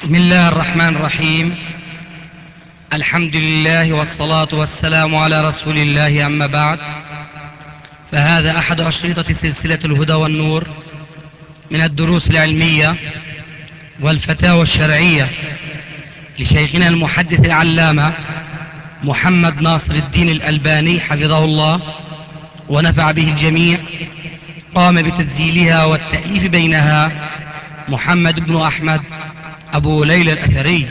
بسم الله الرحمن الرحيم. الحمد لله والصلاة والسلام على رسول الله، أما بعد، فهذا أحد أشرطة سلسلة الهدى والنور من الدروس العلمية والفتاوى الشرعية لشيخنا المحدث العلامة محمد ناصر الدين الألباني حفظه الله ونفع به الجميع. قام بتسجيلها والتأليف بينها محمد بن أحمد أبو ليلى الأثري.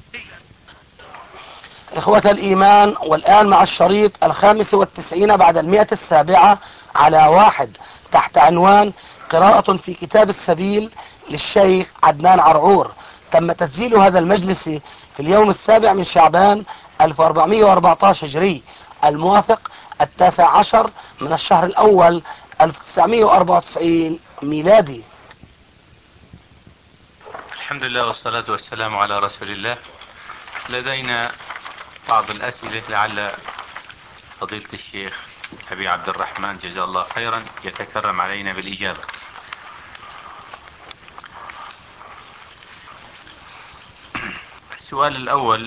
إخوة الإيمان، والآن مع الشريط 95 بعد 107 على 1 تحت عنوان قراءة في كتاب السبيل للشيخ عدنان عرعور. تم تسجيل هذا المجلس في اليوم 7 من شعبان 1414 هجري، الموافق 19 من الشهر الأول 1994 ميلادي. الحمد لله والصلاة والسلام على رسول الله. لدينا بعض الأسئلة لعل فضيلة الشيخ أبي عبد الرحمن جزاه الله خيرا يتكرم علينا بالإجابة. السؤال الأول: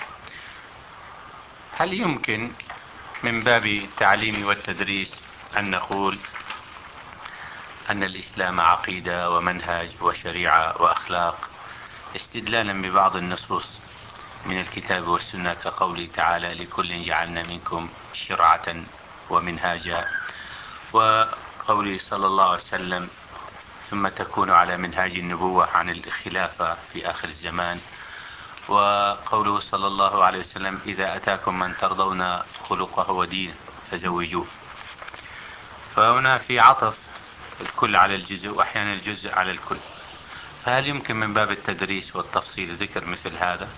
هل يمكن من باب التعليم والتدريس أن نقول أن الإسلام عقيدة ومنهج وشريعة وأخلاق، استدلالا ببعض النصوص من الكتاب والسنة كقوله تعالى: لكل جعلنا منكم شرعة ومنهاجا، وقوله صلى الله عليه وسلم: ثم تكون على منهاج النبوة عن الخلافة في آخر الزمان، وقوله صلى الله عليه وسلم: إذا أتاكم من ترضون خلقه ودينه فزوجوه. فهنا في عطف الكل على الجزء وأحيانا الجزء على الكل، فهل يمكن من باب التدريس والتفصيل ذكر مثل هذا؟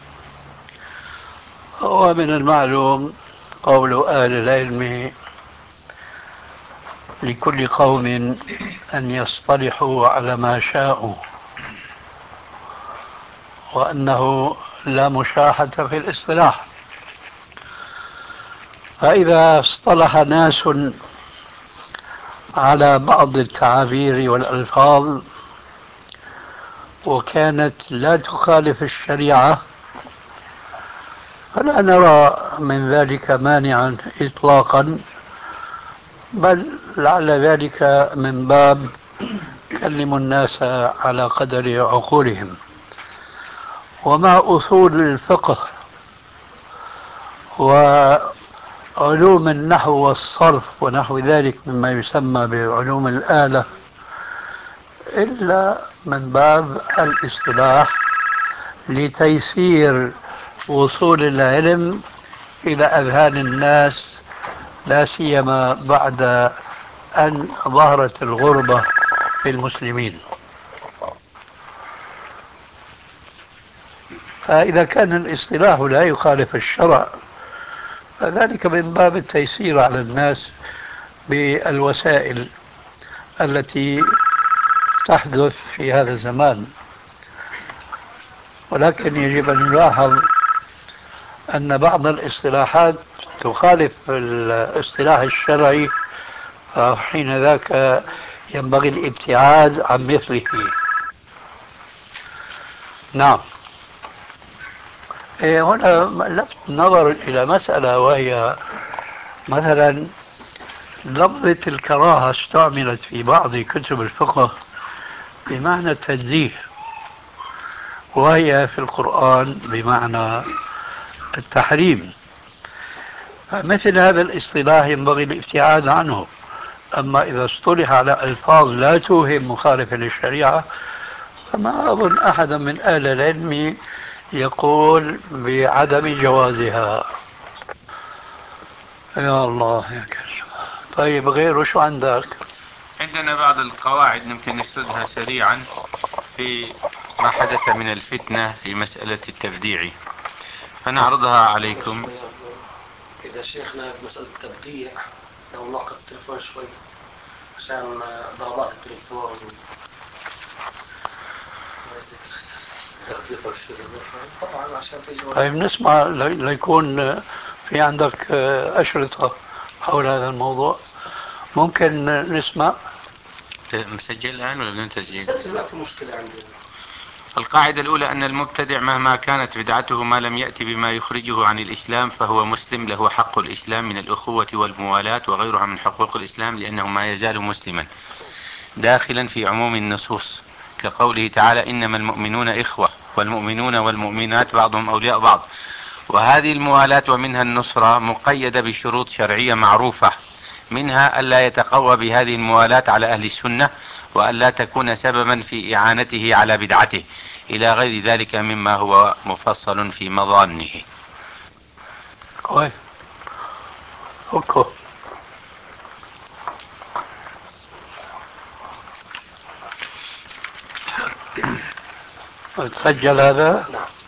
هو من المعلوم قول أهل العلم: لكل قوم أن يصطلحوا على ما شاءوا، وأنه لا مشاحة في الاصطلاح. فإذا اصطلح ناس على بعض التعابير والألفاظ وكانت لا تخالف الشريعة، فلا نرى من ذلك مانعا إطلاقا، بل لعل ذلك من باب كلموا الناس على قدر عقولهم. ومع أصول الفقه وعلوم النحو والصرف ونحو ذلك مما يسمى بعلوم الآلة، إلا من باب الاصطلاح لتيسير وصول العلم إلى أذهان الناس، لا سيما بعد أن ظهرت الغربة في المسلمين. فإذا كان الاصطلاح لا يخالف الشرع، فذلك من باب التيسير على الناس بالوسائل التي تحدث في هذا الزمان. ولكن يجب أن نلاحظ أن بعض الاصطلاحات تخالف الاصطلاح الشرعي، فحين ذاك ينبغي الابتعاد عن مثله. نعم. هنا لفت نظر إلى مسألة، وهي مثلا لفظة الكراهة استعملت في بعض كتب الفقه بمعنى التنزيه، وهي في القرآن بمعنى التحريم. فمثل هذا الاصطلاح ينبغي الابتعاد عنه. أما إذا اصطلح على ألفاظ لا توهم مخالفة للشريعة، فما أظن أحدا من أهل العلم يقول بعدم جوازها. يا الله يا كريم. طيب، غيره شو عندك؟ عندنا بعض القواعد ممكن نسردها سريعا في ما حدث من الفتنة في مسألة التبديع، فنعرضها عليكم. إذا شيخنا بمسألة التبديع لو نقف التليفون شوي عشان ضربات التليفون. طبعا عشان طيب نسمع ليكون في عندك أشرطة حول هذا الموضوع. ممكن نسمع؟ مسجل الآن ولا بدون تسجيل؟ مسجل، ما في مشكلة عندي. القاعدة الأولى أن المبتدع مهما كانت بدعته ما لم يأتي بما يخرجه عن الإسلام فهو مسلم، له حق الإسلام من الأخوة والموالاة وغيرها من حقوق الإسلام، لأنه ما يزال مسلما داخلا في عموم النصوص، كقوله تعالى إنما المؤمنون إخوة والمؤمنون والمؤمنات بعضهم أولياء بعض. وهذه الموالاة ومنها النصرة مقيدة بشروط شرعية معروفة، منها ألا يتقوى بهذه الموالاة على أهل السنة، وألا تكون سببا في إعانته على بدعته، إلى غير ذلك مما هو مفصل في مظانه. كويس. اوكي. تسجل هذا؟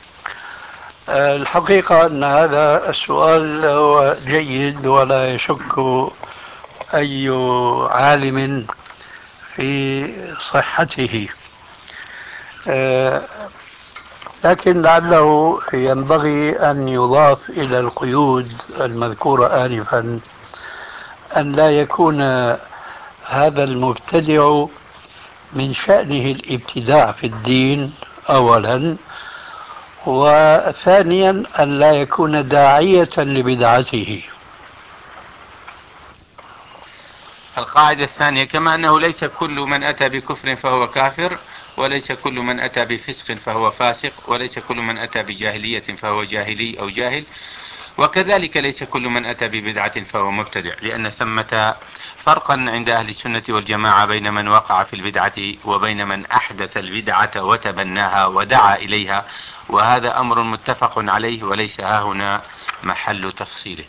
الحقيقة أن هذا السؤال هو جيد ولا يشك أي عالم في صحته، لكن لعله ينبغي أن يضاف إلى القيود المذكورة آنفا أن لا يكون هذا المبتدع من شأنه الابتداع في الدين أولا، وثانيا أن لا يكون داعية لبدعته. القاعدة الثانية كما أنه ليس كل من أتى بكفر فهو كافر، وليس كل من أتى بفسق فهو فاسق، وليس كل من أتى بجاهلية فهو جاهلي أو جاهل، وكذلك ليس كل من أتى ببدعة فهو مبتدع، لأن ثمة فرقا عند أهل السنة والجماعة بين من وقع في البدعة وبين من أحدث البدعة وتبناها ودعا إليها، وهذا أمر متفق عليه وليس هاهنا محل تفصيله.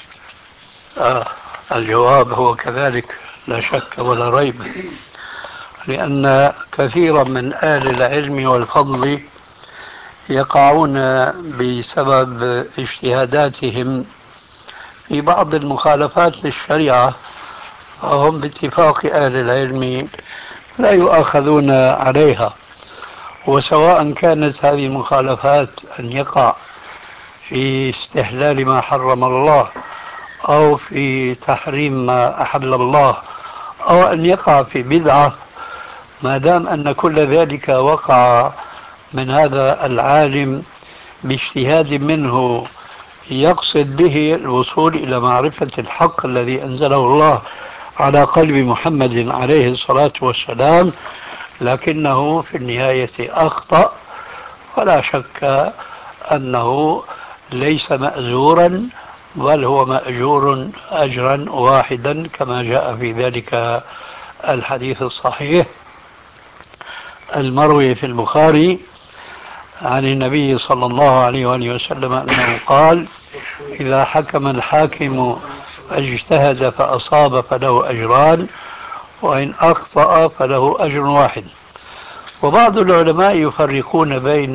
الجواب هو كذلك لا شك ولا ريب، لأن كثيرا من أهل العلم والفضل يقعون بسبب اجتهاداتهم في بعض المخالفات للشريعة، وهم باتفاق أهل العلم لا يؤاخذون عليها، وسواء كانت هذه المخالفات أن يقع في استحلال ما حرم الله أو في تحريم ما أحل الله أو أن يقع في بدعة، ما دام أن كل ذلك وقع من هذا العالم باجتهاد منه يقصد به الوصول إلى معرفة الحق الذي أنزله الله على قلب محمد عليه الصلاة والسلام، لكنه في النهاية أخطأ، ولا شك أنه ليس مأزورا بل هو مأجور أجرا واحدا كما جاء في ذلك الحديث الصحيح المروي في البخاري عن النبي صلى الله عليه وآله وسلم أنه قال إذا حكم الحاكم فاجتهد فأصاب فله أجران وإن أخطأ فله أجر واحد. وبعض العلماء يفرقون بين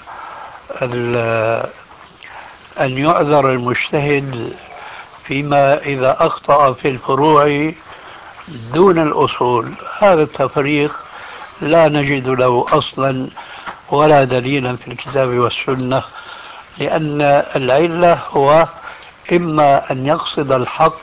أن يعذر المجتهد فيما إذا أخطأ في الفروع دون الأصول، هذا التفريق لا نجد له أصلا ولا دليلا في الكتاب والسنة، لأن العلة هو إما أن يقصد الحق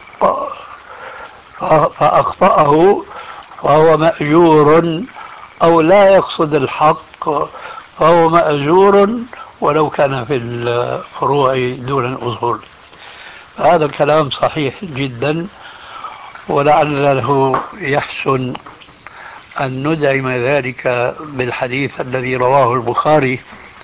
فأخطأه فهو مأجور، أو لا يقصد الحق فهو مأجور ولو كان في الفروع دون الأصول. هذا الكلام صحيح جدا، ولعله يحسن أن ندعم ذلك بالحديث الذي رواه البخاري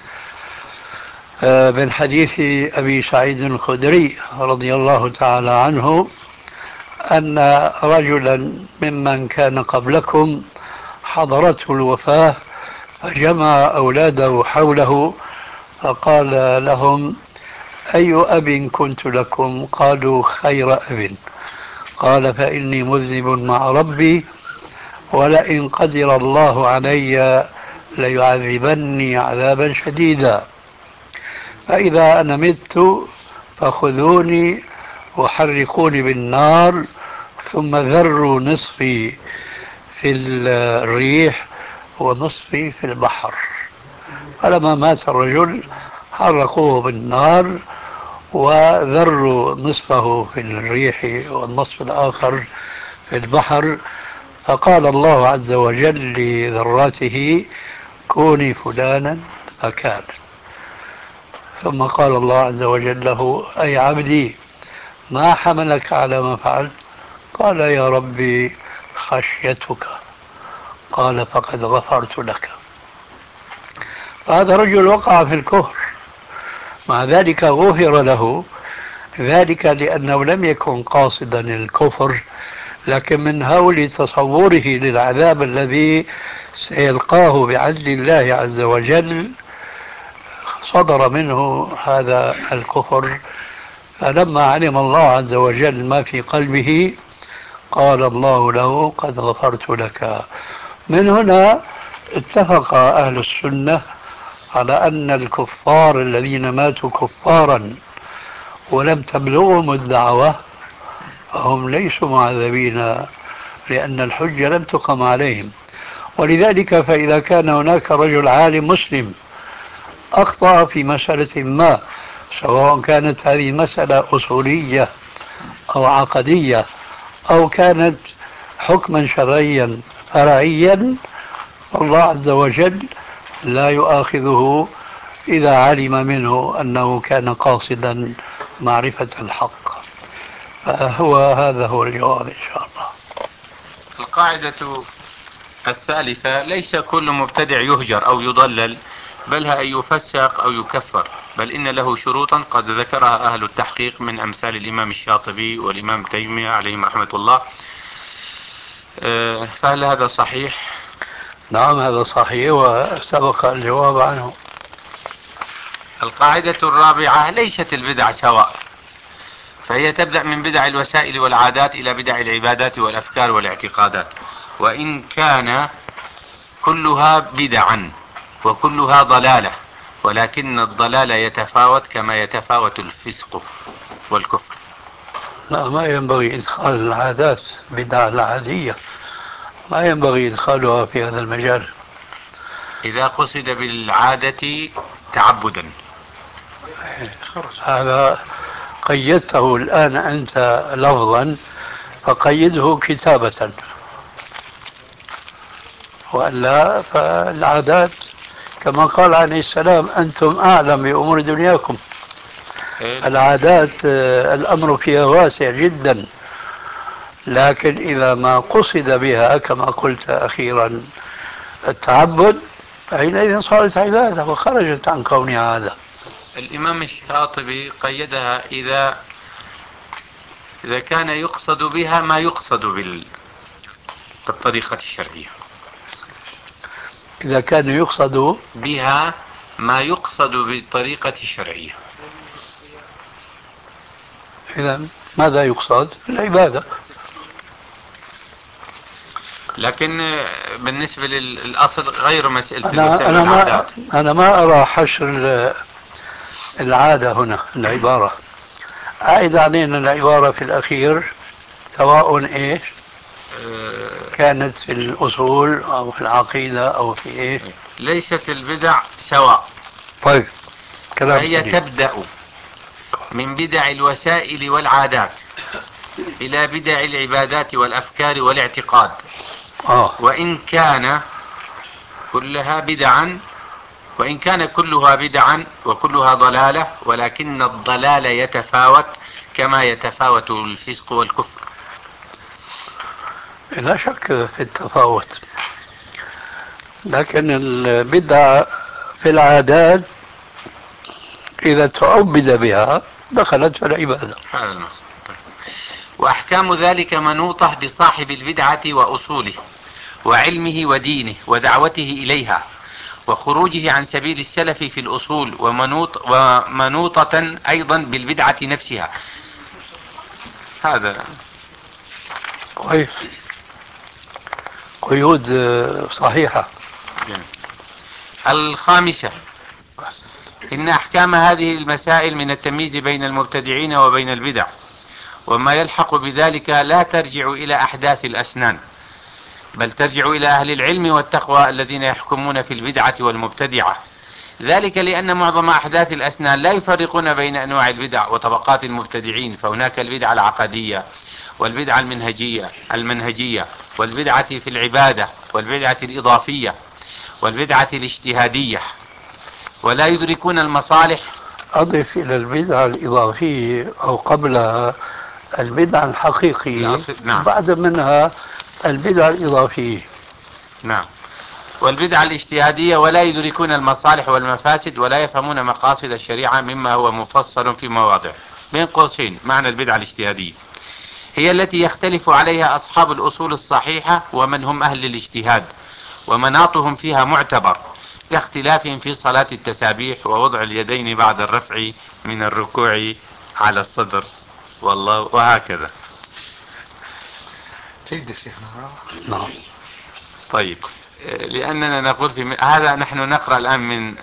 من حديث أبي سعيد الخدري رضي الله تعالى عنه أن رجلا ممن كان قبلكم حضرته الوفاة فجمع أولاده حوله فقال لهم أي أب كنت لكم؟ قالوا خير أب. قال فإني مذنب مع ربي ولئن قدر الله علي ليعذبني عذابا شديدا، فإذا أنا مت فخذوني وحرقوني بالنار ثم ذروا نصفي في الريح ونصفي في البحر. فلما مات الرجل حرقوه بالنار وذروا نصفه في الريح والنصف الآخر في البحر، فقال الله عز وجل لذراته كوني فلانا فكان. ثم قال الله عز وجل له أي عبدي ما حملك على ما فعلت؟ قال يا ربي خشيتك. قال فقد غفرت لك. فهذا رجل وقع في الكفر، مع ذلك غفر له، ذلك لأنه لم يكن قاصدا الكفر، لكن من هول تصوره للعذاب الذي سيلقاه بعدل الله عز وجل صدر منه هذا الكفر. فلما علم الله عز وجل ما في قلبه قال الله له قد غفرت لك. من هنا اتفق أهل السنة على أن الكفار الذين ماتوا كفارا ولم تبلغهم الدعوة فهم ليسوا معذبين، لأن الحجة لم تقم عليهم. ولذلك فإذا كان هناك رجل عالم مسلم أخطأ في مسألة ما، سواء كانت هذه مسألة أصولية أو عقدية أو كانت حكما شرعيا فرعيا، الله عز وجل لا يؤاخذه إذا علم منه أنه كان قاصدا معرفة الحق. هذا هو الجواب إن شاء الله. القاعدة الثالثة: ليس كل مبتدع يهجر أو يضلل، بل أن يفسق أو يكفر، بل إن له شروطا قد ذكرها أهل التحقيق من أمثال الإمام الشاطبي والإمام تيمية عليهم رحمة الله. فهل هذا صحيح؟ نعم هذا صحيح وسبق الجواب عنه. القاعدة الرابعة: ليست البدع سواء، فهي تبدأ من بدع الوسائل والعادات إلى بدع العبادات والأفكار والاعتقادات، وإن كان كلها بدعا وكلها ضلالة، ولكن الضلال يتفاوت كما يتفاوت الفسق والكفر. لا، ما ينبغي إدخال العادات بدع العادية، ما ينبغي إدخالها في هذا المجال إذا قصد بالعادة تعبدا. هذا قيدته الآن أنت لفظا، فقيده كتابة، وإلا فالعادات كما قال عليه السلام أنتم أعلم بأمور دنياكم. العادات الأمر فيها واسع جدا، لكن إذا ما قصد بها كما قلت أخيرا التعبد حينئذ صارت عبادة وخرجت عن كونها عادة. الإمام الشاطبي قيدها إذا كان يقصد بها ما يقصد بالطريقة الشرعية. إذا كان يقصد بها ما يقصد بالطريقة الشرعية. إذا ماذا يقصد؟ العبادة. لكن بالنسبة للأصل غير مسألة الوسائل والعادات. أنا ما أرى حشر العادة هنا العبارة عائد علينا العبارة في الأخير سواء إيش كانت في الأصول أو في العقيدة أو في إيش. ليست البدع سواء. طيب كلام هي تبدأ من بدع الوسائل والعادات إلى بدع العبادات والأفكار والاعتقاد. وإن كان كلها بدعا وكلها ضلالة، ولكن الضلال يتفاوت كما يتفاوت الفسق والكفر. لا شك في التفاوت، لكن البدع في العادات إذا تعبد بها دخلت في العبادة. وأحكام ذلك منوطة بصاحب البدعة وأصوله وعلمه ودينه ودعوته إليها وخروجه عن سبيل السلف في الأصول، ومنوطة أيضا بالبدعة نفسها. هذا كويس، قيود صحيحة. الخامسة: إن أحكام هذه المسائل من التمييز بين المبتدعين وبين البدع وما يلحق بذلك لا ترجع إلى أحداث الأسنان، بل ترجع إلى أهل العلم والتقوى الذين يحكمون في البدعة والمبتدعة. ذلك لأن معظم أحداث الأسنان لا يفرقون بين أنواع البدع وطبقات المبتدعين، فهناك البدعة العقدية والبدعة المنهجية والبدعة في العبادة والبدعة الإضافية والبدعة الاجتهادية ولا يدركون المصالح. أضف إلى البدعة الإضافية أو قبلها البدعة الحقيقية، نعم. بعد منها البدعة الإضافية. نعم. والبدعة الاجتهادية ولا يدركون المصالح والمفاسد ولا يفهمون مقاصد الشريعة مما هو مفصل في مواضع. بين قوسين معنى البدعة الاجتهادية هي التي يختلف عليها أصحاب الأصول الصحيحة ومن هم أهل الاجتهاد ومناطهم فيها معتبر، كاختلافهم في صلاة التسابيح ووضع اليدين بعد الرفع من الركوع على الصدر والله وهكذا. سيد الشيخنا. نعم. طيب، لأننا نقول في هذا نحن نقرأ الآن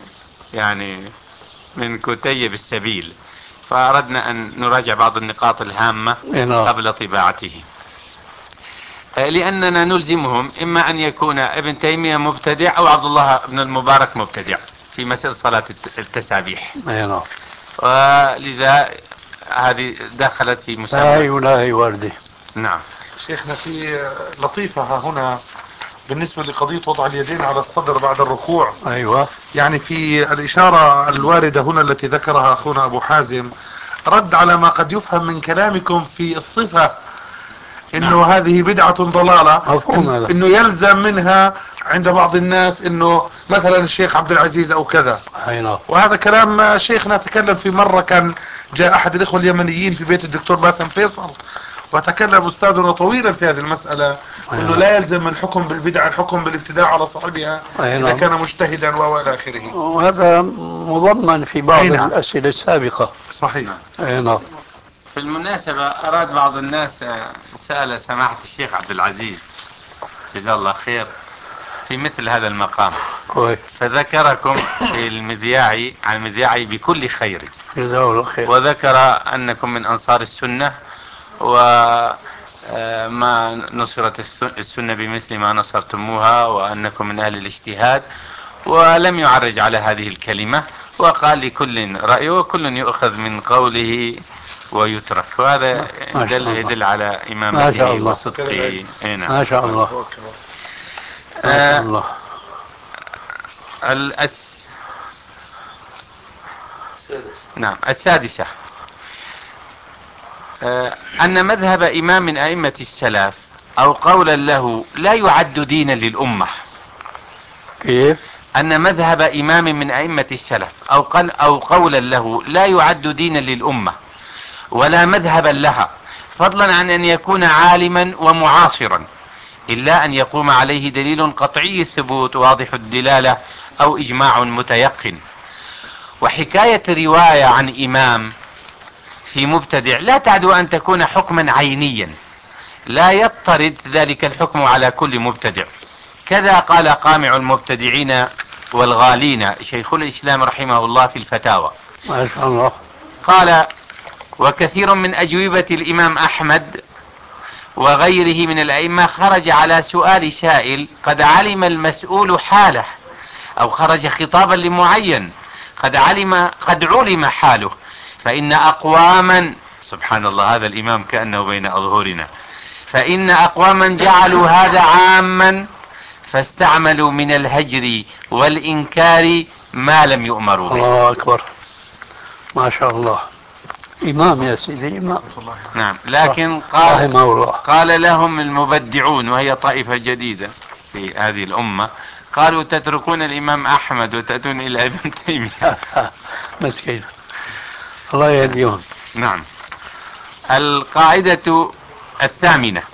من كتيب السبيل، فأردنا أن نراجع بعض النقاط الهامة قبل طباعته، لأننا نلزمهم إما أن يكون ابن تيمية مبتدع أو عبد الله بن المبارك مبتدع في مسألة صلاة التسابيح. ولذا هذه دخلت في مسابقة. لا واردة. نعم. شيخنا في لطيفة هنا بالنسبة لقضية وضع اليدين على الصدر بعد الركوع. أيوة. يعني في الإشارة الواردة هنا التي ذكرها أخونا أبو حازم رد على ما قد يفهم من كلامكم في الصفة انه هذه بدعة ضلالة، انه يلزم منها عند بعض الناس انه مثلا الشيخ عبد العزيز او كذا. وهذا كلام شيخنا تكلم في مرة، كان جاء احد الاخوة اليمنيين في بيت الدكتور باسم فيصل وتكلم استاذنا طويلا في هذه المسألة، انه لا يلزم الحكم بالبدعة الحكم بالابتداع على صاحبها اذا كان مجتهدا والى اخره. وهذا مضمن في بعض الاسئلة السابقة. صحيح. نعم. في المناسبة أراد بعض الناس سأل سماحة الشيخ عبد العزيز جزاه الله خير في مثل هذا المقام، فذكركم في المذياعي عن المذياعي بكل خير جزاه الله خير، وذكر أنكم من أنصار السنة وما نصرت السنة بمثل ما نصرتموها وأنكم من أهل الاجتهاد، ولم يعرج على هذه الكلمة وقال لكل رأي وكل يؤخذ من قوله ويترك، وهذا يدل على إمامته وصدقه. ما شاء الله. نعم. السادسة أن مذهب إمام من أئمة السلف أو قولا له لا يعد دينا للأمة. كيف؟ أن مذهب إمام من أئمة السلف أو قولا له لا يعد دينا للأمة ولا مذهبا لها، فضلا عن أن يكون عالما ومعاصرا، إلا أن يقوم عليه دليل قطعي الثبوت واضح الدلالة أو إجماع متيقن. وحكاية رواية عن إمام في مبتدع لا تعدو أن تكون حكما عينيا لا يضطرد ذلك الحكم على كل مبتدع. كذا قال قامع المبتدعين والغالين شيخ الإسلام رحمه الله في الفتاوى. ما شاء الله. قال: وكثير من أجوبة الإمام أحمد وغيره من الأئمة خرج على سؤال سائل قد علم المسؤول حاله، أو خرج خطابا لمعين قد علم حاله، فإن أقواما سبحان الله هذا الإمام كأنه بين أظهرنا، فإن أقواما جعلوا هذا عاما فاستعملوا من الهجر والإنكار ما لم يؤمروا به. الله أكبر. ما شاء الله. إمام يا سيدي إمام. نعم. لكن قال لهم المبدعون وهي طائفة جديدة في هذه الأمة، قالوا تتركون الإمام أحمد وتأتون إلى ابن تيمية. مسكين الله يهديهم. نعم. القاعدة الثامنة: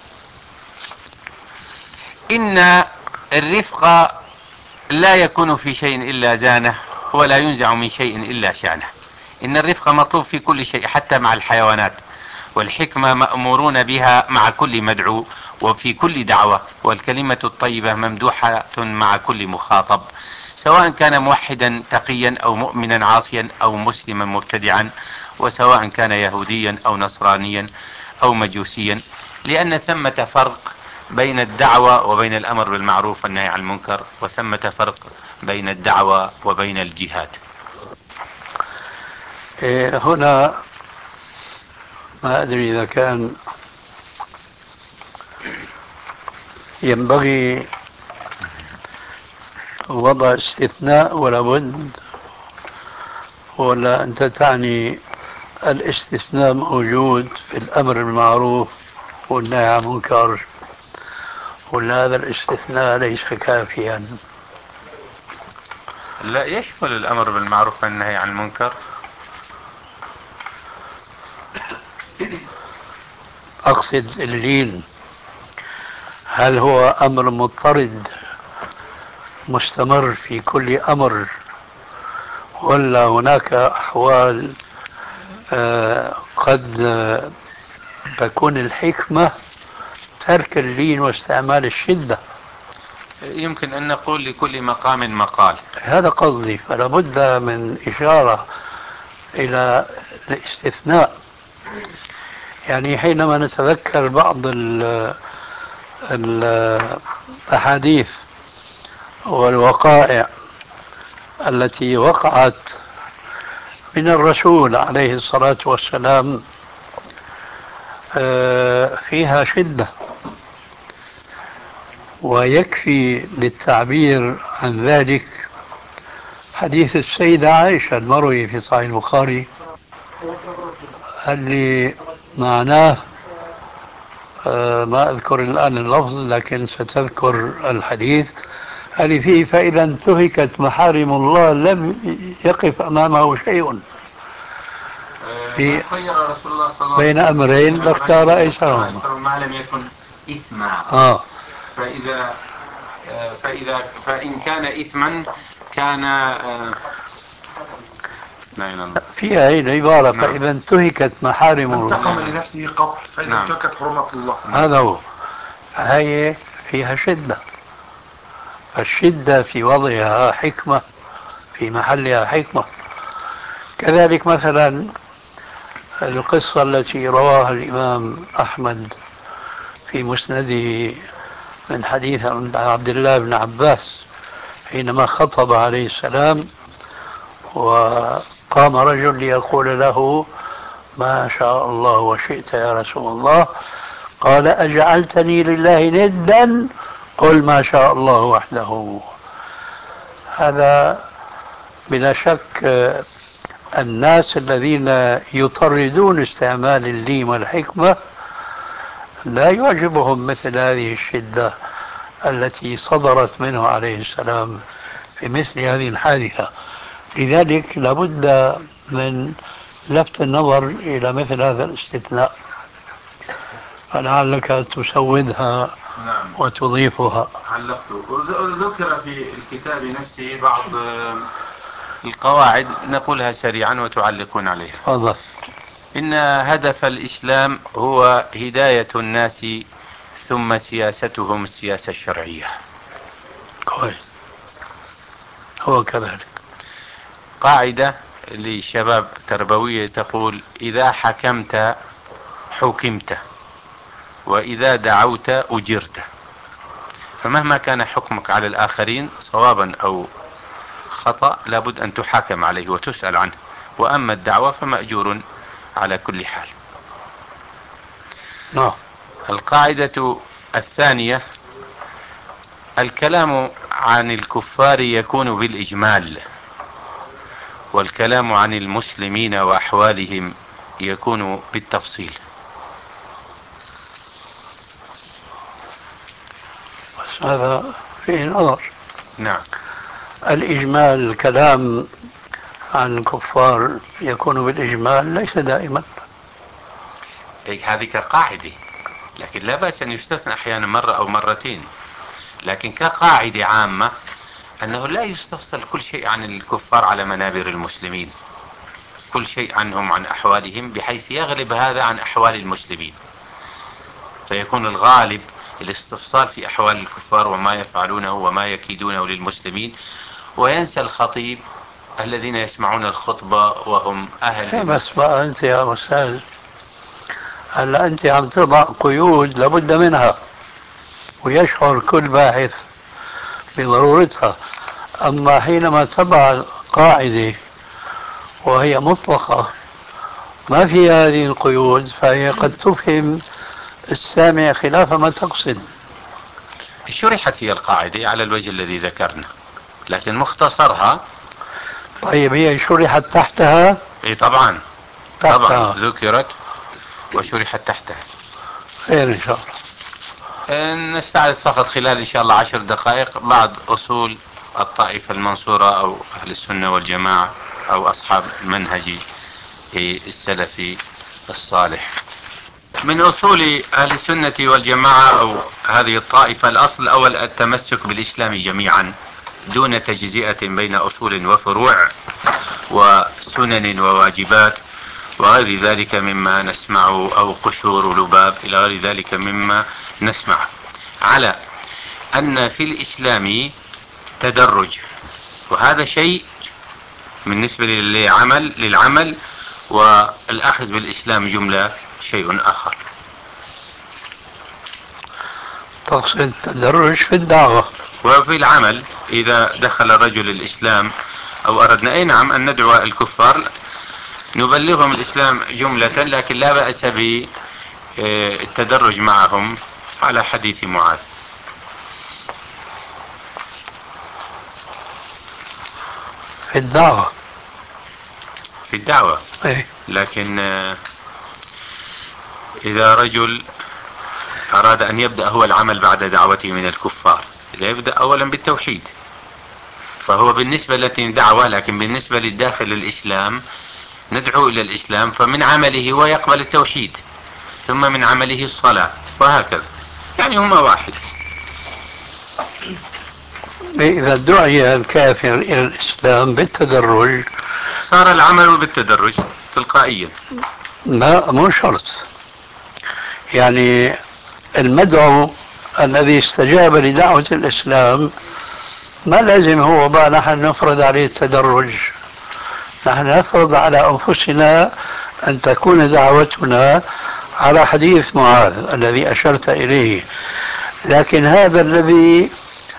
إن الرفق لا يكون في شيء إلا زانه ولا ينزع من شيء إلا شانه. إن الرفق مطلوب في كل شيء حتى مع الحيوانات، والحكمة مأمورون بها مع كل مدعو وفي كل دعوة، والكلمة الطيبة ممدوحة مع كل مخاطب، سواء كان موحدا تقيا أو مؤمنا عاصيا أو مسلما مبتدعا، وسواء كان يهوديا أو نصرانيا أو مجوسيا، لأن ثمة فرق بين الدعوة وبين الأمر بالمعروف والنهي عن المنكر، وثمة فرق بين الدعوة وبين الجهاد. هنا ما أدري إذا كان ينبغي وضع استثناء ولا بد، ولا أنت تعني الاستثناء موجود في الأمر بالمعروف والنهي عن المنكر، ولا هذا الاستثناء ليس كافيا؟ لا، يشمل الأمر بالمعروف والنهي عن المنكر. أقصد اللين، هل هو أمر مضطرد مستمر في كل أمر، ولا هناك أحوال قد تكون الحكمة ترك اللين واستعمال الشدة؟ يمكن أن نقول لكل مقام مقال. هذا قصدي، فلا بد من إشارة إلى الاستثناء. يعني حينما نتذكر بعض الأحاديث والوقائع التي وقعت من الرسول عليه الصلاة والسلام فيها شدة، ويكفي للتعبير عن ذلك حديث السيدة عائشة المروي في صحيح البخاري، اللي معناه ما أذكر الآن اللفظ لكن ستذكر الحديث، اللي فيه فإذا انتهكت محارم الله لم يقف أمامه شيء في خير رسول الله صلى الله عليه بين أمرين لاختار أيسرهما ما لم يكن إثما. فإن كان إثما كان فيها هي العبارة فإذا انتهكت محارم الله انتقم لنفسه قط فإذا انتهكت حرمة الله. هذا هو، فهي فيها شدة، فالشدة في وضعها حكمة، في محلها حكمة. كذلك مثلا القصة التي رواها الإمام أحمد في مسنده من حديث عبد الله بن عباس حينما خطب عليه السلام وقام رجل ليقول له ما شاء الله وشئت يا رسول الله، قال أجعلتني لله ندا قل ما شاء الله وحده. هذا بلا شك الناس الذين يطردون استعمال اللين والحكمة لا يعجبهم مثل هذه الشدة التي صدرت منه عليه السلام في مثل هذه الحادثة. لذلك لابد من لفت النظر إلى مثل هذا الاستثناء، فلعلك تسودها وتضيفها. ذكر في الكتاب نفسه بعض القواعد نقولها سريعا وتعلقون عليها. فضل. إن هدف الإسلام هو هداية الناس ثم سياستهم السياسة الشرعية. كويس، هو كذلك. قاعدة لشباب تربوية تقول إذا حكمت حكمت وإذا دعوت أجرت. فمهما كان حكمك على الآخرين صوابا أو خطأ لابد أن تحاكم عليه وتسأل عنه، وأما الدعوة فمأجور على كل حال. القاعدة الثانية الكلام عن الكفار يكون بالإجمال، والكلام عن المسلمين وأحوالهم يكون بالتفصيل. بس هذا فيه نظر. نعم. الإجمال، الكلام عن الكفار يكون بالإجمال ليس دائما. هذه كقاعدة، لكن لا بأس أن يستثنى أحيانا مرة أو مرتين، لكن كقاعدة عامة أنه لا يستفصل كل شيء عن الكفار على منابر المسلمين، كل شيء عنهم عن أحوالهم بحيث يغلب هذا عن أحوال المسلمين، فيكون الغالب الاستفصال في أحوال الكفار وما يفعلونه وما يكيدونه للمسلمين، وينسى الخطيب الذين يسمعون الخطبة وهم أهل. بس بقى أنت يا أستاذ هلا أنت عم تضع قيود لابد منها ويشعر كل باحث بضرورتها، أما حينما تضع قاعدة وهي مطلقة ما في هذه القيود فهي قد تفهم السامع خلاف ما تقصد. شرحت هي القاعدة على الوجه الذي ذكرنا، لكن مختصرها. طيب هي شرحت تحتها؟ اي طبعا، تحتها. طبعا ذكرت وشرحت تحتها. خير ان شاء الله. نستعرض فقط خلال ان شاء الله 10 دقائق بعض اصول الطائفة المنصورة او اهل السنة والجماعة او اصحاب منهج السلفي الصالح. من اصول اهل السنة والجماعة او هذه الطائفة، الاصل الاول التمسك بالاسلام جميعا دون تجزئة بين اصول وفروع وسنن وواجبات وغير ذلك مما نسمعه او قشور ولباب الى غير ذلك مما نسمع، على ان في الاسلام تدرج، وهذا شيء بالنسبة للعمل، والاخذ بالاسلام جملة شيء اخر. تقصد التدرج في الدعوة وفي العمل اذا دخل الرجل الاسلام او اردنا اي نعم ان ندعو الكفار نبلغهم الاسلام جملة، لكن لا بأس بالتدرج معهم على حديث معاذ. في الدعوة. في الدعوة ايه. لكن اذا رجل اراد ان يبدأ هو العمل بعد دعوته من الكفار، اذا يبدأ اولا بالتوحيد فهو بالنسبة التي دعوة، لكن بالنسبة للداخل الاسلام ندعو الى الاسلام، فمن عمله ويقبل التوحيد ثم من عمله الصلاة وهكذا، يعني هما واحد. إذا دعي الكافر إلى الإسلام بالتدرج صار العمل بالتدرج تلقائيا. لا مو شرط، يعني المدعو الذي استجاب لدعوة الإسلام ما لازم هو بقى نحن نفرض عليه التدرج، نحن نفرض على أنفسنا أن تكون دعوتنا على حديث معاذ الذي أشرت إليه. لكن هذا الذي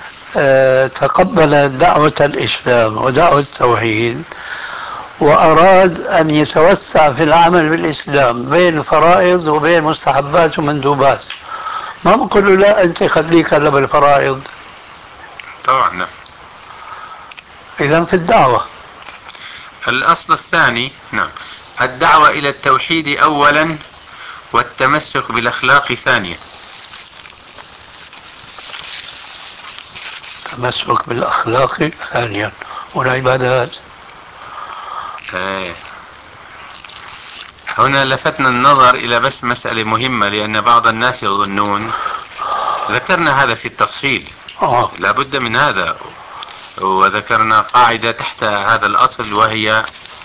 تقبل دعوة الإسلام ودعوة التوحيد وأراد أن يتوسع في العمل بالإسلام بين الفرائض وبين مستحبات ومندوبات، ما بقول له لا أنت خليك هلا بالفرائض. طبعا لا. إذا في الدعوة الأصل الثاني نعم الدعوة إلى التوحيد أولا والتمسك بالأخلاق ثانيا. التمسك بالأخلاق ثانيا والعبادات. هنا لفتنا النظر إلى بس مسألة مهمة، لأن بعض الناس يظنون، ذكرنا هذا في التفصيل لا بد من هذا، وذكرنا قاعدة تحت هذا الأصل وهي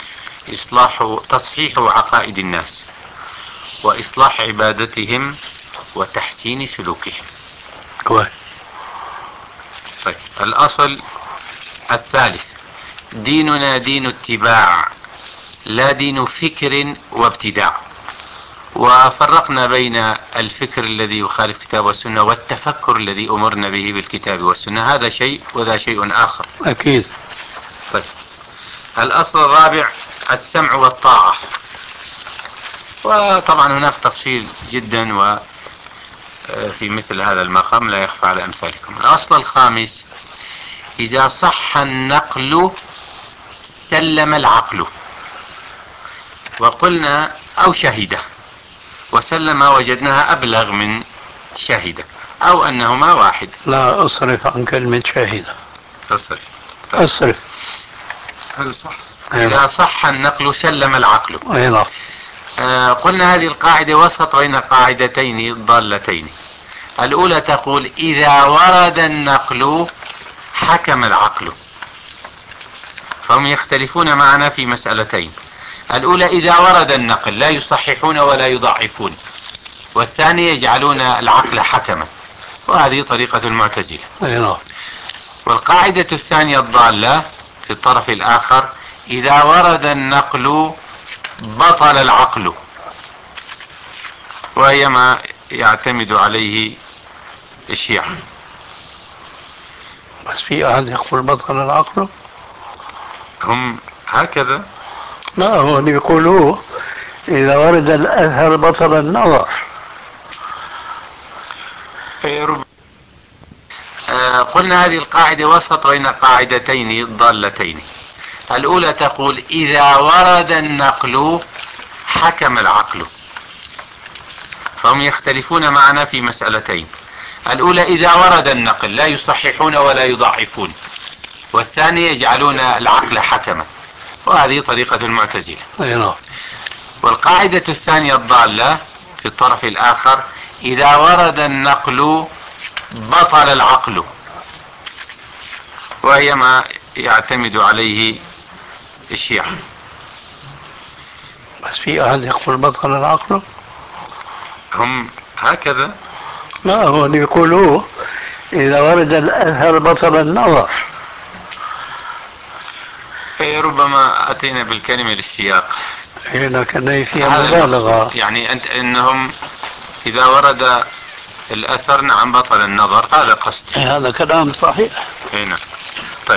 تصحيح عقائد الناس وإصلاح عبادتهم وتحسين سلوكهم. كويس. طيب الأصل الثالث ديننا دين اتباع لا دين فكر وابتداع، وفرقنا بين الفكر الذي يخالف الكتاب والسنة والتفكر الذي أمرنا به بالكتاب والسنة، هذا شيء وذا شيء آخر. أكيد. طيب الأصل الرابع السمع والطاعة، وطبعا هناك تفصيل جدا وفي مثل هذا المقام لا يخفى على أمثالكم. الأصل الخامس إذا صح النقل سلم العقل، وقلنا أو شهد، وسلم وجدناها أبلغ من شهد، أو أنهما واحد. لا أصرف عن كلمة شهد. أصرف. هل صح؟ إذا صح النقل سلم العقل. أيضا. قلنا هذه القاعدة وسط بين قاعدتين ضالتين. الأولى تقول إذا ورد النقل حكم العقل، فهم يختلفون معنا في مسألتين. الأولى إذا ورد النقل لا يصححون ولا يضعفون، والثانية يجعلون العقل حكما، وهذه طريقة المعتزلة. والقاعدة الثانية الضالة في الطرف الآخر إذا ورد النقل بطل العقل، وهي ما يعتمد عليه الشيعة. بس في أحد يقول بطل العقل؟ هم هكذا. لا هو اللي بيقولوه إذا ورد الأثر بطل النظر. قلنا هذه القاعدة وسط بين قاعدتين ضالتين. الأولى تقول إذا ورد النقل حكم العقل، فهم يختلفون معنا في مسألتين. الأولى إذا ورد النقل لا يصححون ولا يضعفون، والثانية يجعلون العقل حكما، وهذه طريقة المعتزلة. والقاعدة الثانية الضالة في الطرف الآخر إذا ورد النقل بطل العقل، وهي ما يعتمد عليه الشيعة. بس في أحد يقول بطل العقل؟ هم هكذا؟ لا، هو اللي يقولوه إذا ورد الأثر بطل النظر. ربما أتينا بالكلمة للسياق، لكن فيها مبالغة. يعني أنت إنهم إذا ورد الأثر نعم بطل النظر، هذا قصد. هذا كلام صحيح. هنا طيب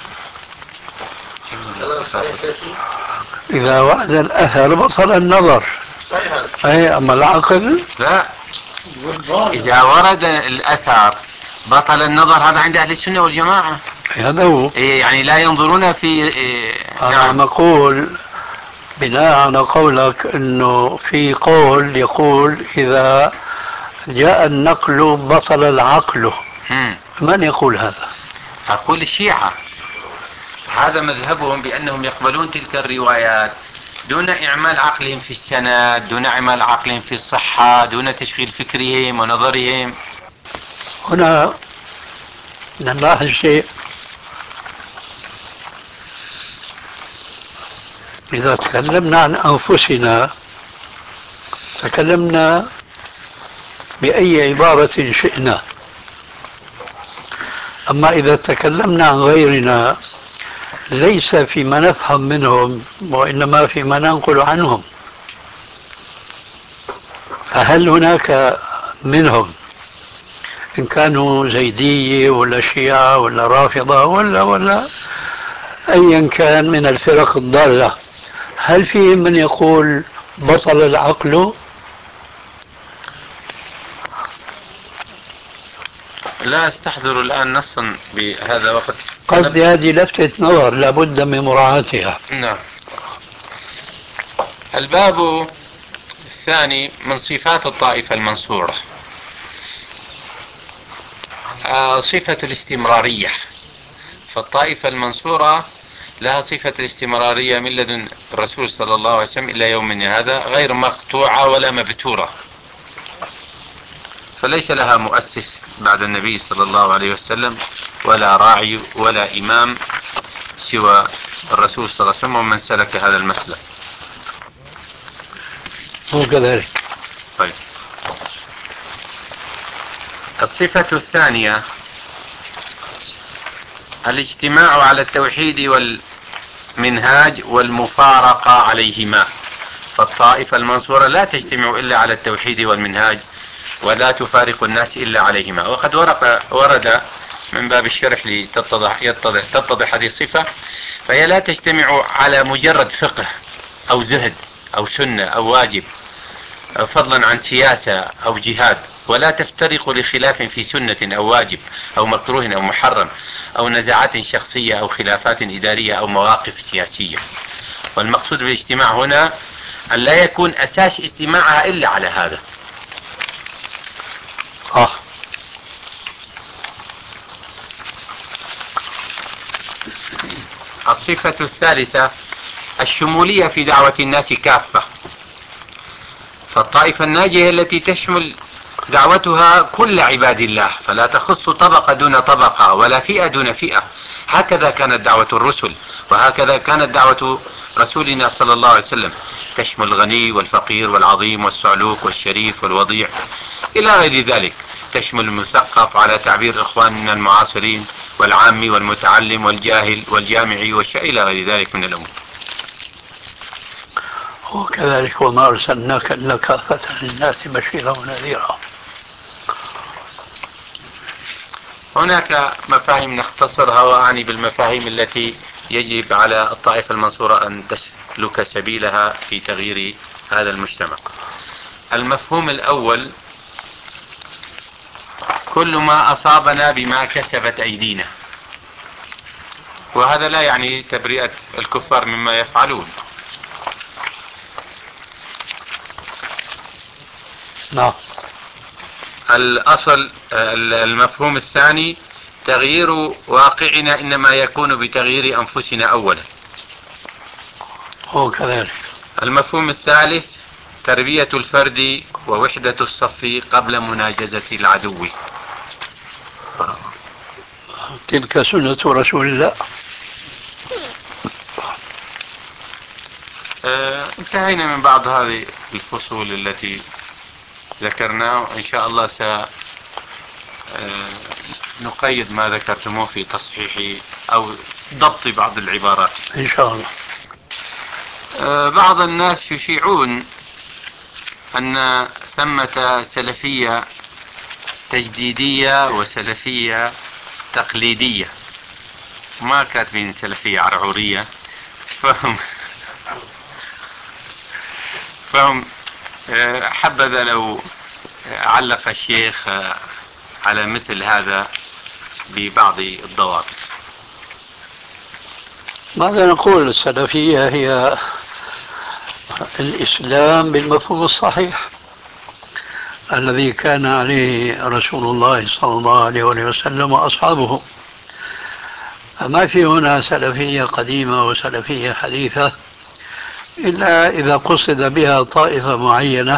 إذا ورد الأثر بطل النظر. أي أما العقل لا، إذا ورد الأثر بطل النظر، هذا عند أهل السنة والجماعة. هذا هو. يعني لا ينظرون في أنا نقول بناء على قولك أنه في قول يقول إذا جاء النقل بطل العقل. من يقول هذا؟ أقول الشيعة، هذا مذهبهم بأنهم يقبلون تلك الروايات دون إعمال عقلهم في السند، دون إعمال عقلهم في الصحة، دون تشغيل فكرهم ونظرهم. هنا نلاحظ شيء، إذا تكلمنا عن أنفسنا تكلمنا بأي عبارة شئنا، أما إذا تكلمنا عن غيرنا ليس فيما نفهم منهم وإنما فيما ننقل عنهم. فهل هناك منهم إن كانوا زيدية ولا شيعة ولا رافضة ولا أيا كان من الفرق الضالة، هل فيهم من يقول بطل العقل؟ لا أستحضر الآن نصا بهذا وقت. قصدي هذه لفتة نظر لابد من مراعاتها. نعم. الباب الثاني من صفات الطائفة المنصورة صفة الاستمرارية. فالطائفة المنصورة لها صفة الاستمرارية من لدن الرسول صلى الله عليه وسلم إلى يومنا هذا، غير مقطوعة ولا مبتورة، فليس لها مؤسس بعد النبي صلى الله عليه وسلم ولا راعي ولا إمام سوى الرسول صلى الله عليه وسلم ومن سلك هذا المسلك. هو كذلك. طيب، الصفة الثانية الاجتماع على التوحيد والمنهاج والمفارقة عليهما. فالطائفة المنصورة لا تجتمع إلا على التوحيد والمنهاج ولا تفارق الناس إلا عليهما. وقد ورد من باب الشرح لتتضح هذه الصفة، فهي لا تجتمع على مجرد فقه أو زهد أو سنة أو واجب فضلا عن سياسة أو جهاد، ولا تفترق لخلاف في سنة أو واجب أو مكروه أو محرم أو نزاعات شخصية أو خلافات إدارية أو مواقف سياسية. والمقصود بالاجتماع هنا أن لا يكون أساس اجتماعها إلا على هذا. الصفة الثالثة الشمولية في دعوة الناس كافة. فالطائفة الناجية التي تشمل دعوتها كل عباد الله، فلا تخص طبقة دون طبقة ولا فئة دون فئة. هكذا كانت دعوة الرسل، وهكذا كانت دعوة رسولنا صلى الله عليه وسلم، تشمل الغني والفقير والعظيم والصعلوك والشريف والوضيع إلى غير ذلك، تشمل المثقف على تعبير إخواننا المعاصرين والعامي والمتعلم والجاهل والجامعي إلى غير ذلك من الأمور. وكذلك وما أرسلناك إلا كافة للناس بشيرا ونذيرا. هناك مفاهيم نختصرها، وأعني بالمفاهيم التي يجب على الطائفة المنصورة أن تسلك سبيلها في تغيير هذا المجتمع. المفهوم الأول كل ما أصابنا بما كسبت أيدينا، وهذا لا يعني تبرئة الكفار مما يفعلون. نعم. الأصل المفهوم الثاني تغيير واقعنا إنما يكون بتغيير أنفسنا أولا. هو كذلك. المفهوم الثالث تربية الفرد ووحدة الصف قبل مناجزة العدو. تلك سنة رسول الله. انتهينا من بعض هذه الفصول التي ذكرناه، إن شاء الله سنقيد ما ذكرتموه في تصحيح أو ضبط بعض العبارات إن شاء الله. بعض الناس يشيعون أن ثمة سلفية تجديدية وسلفية تقليدية، ما كاتبين سلفية عرعورية. فهم حبذا لو علق الشيخ على مثل هذا ببعض الضوابط. ماذا نقول؟ السلفية هي الإسلام بالمفهوم الصحيح الذي كان عليه رسول الله صلى الله عليه وسلم وأصحابه. ما في هنا سلفية قديمة وسلفية حديثة إلا إذا قصد بها طائفة معينة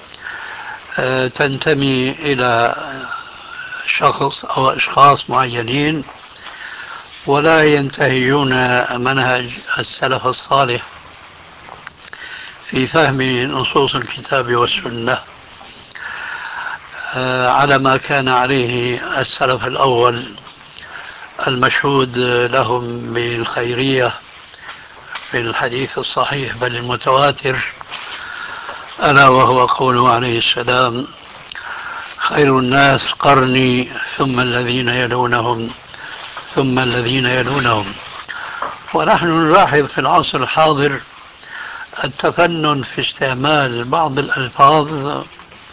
تنتمي إلى شخص أو أشخاص معينين ولا ينتهجون منهج السلف الصالح في فهم نصوص الكتاب والسنة على ما كان عليه السلف الأول المشهود لهم بالخيرية في الحديث الصحيح بل المتواتر، ألا وهو قوله عليه السلام: خير الناس قرني ثم الذين يلونهم ثم الذين يلونهم. ونحن نلاحظ في العصر الحاضر التفنن في استعمال بعض الألفاظ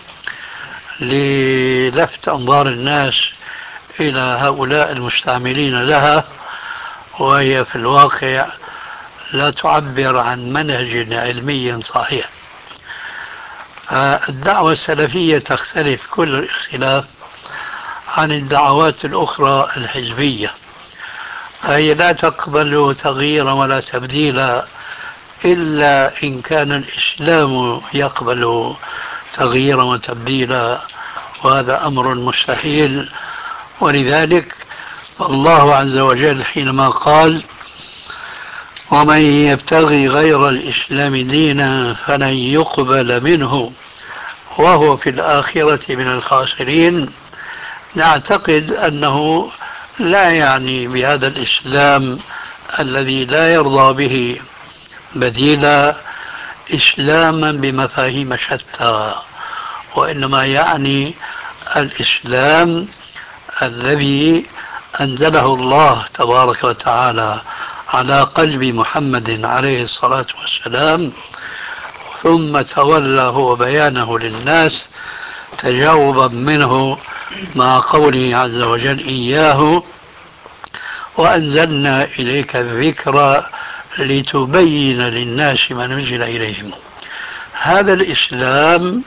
للفت أنظار الناس إلى هؤلاء المستعملين لها، وهي في الواقع لا تعبر عن منهج علمي صحيح. الدعوة السلفية تختلف كل الاختلاف عن الدعوات الأخرى الحزبية، فهي لا تقبل تغييرا ولا تبديلا إلا إن كان الإسلام يقبل تغييرا وتبديلا، وهذا أمر مستحيل. ولذلك الله عز وجل حينما قال: ومن يبتغي غير الإسلام دينا فلن يقبل منه وهو في الآخرة من الخاسرين، نعتقد أنه لا يعني بهذا الإسلام الذي لا يرضى به بديلا إسلاما بمفاهيم شتى، وإنما يعني الإسلام الذي أنزله الله تبارك وتعالى على قلب محمد عليه الصلاة والسلام، ثم تولاه وبيانه للناس تجاوبا منه مع قوله عز وجل: إياه وأنزلنا إليك الذكر لتبين للناس ما نزل إليهم. هذا الإسلام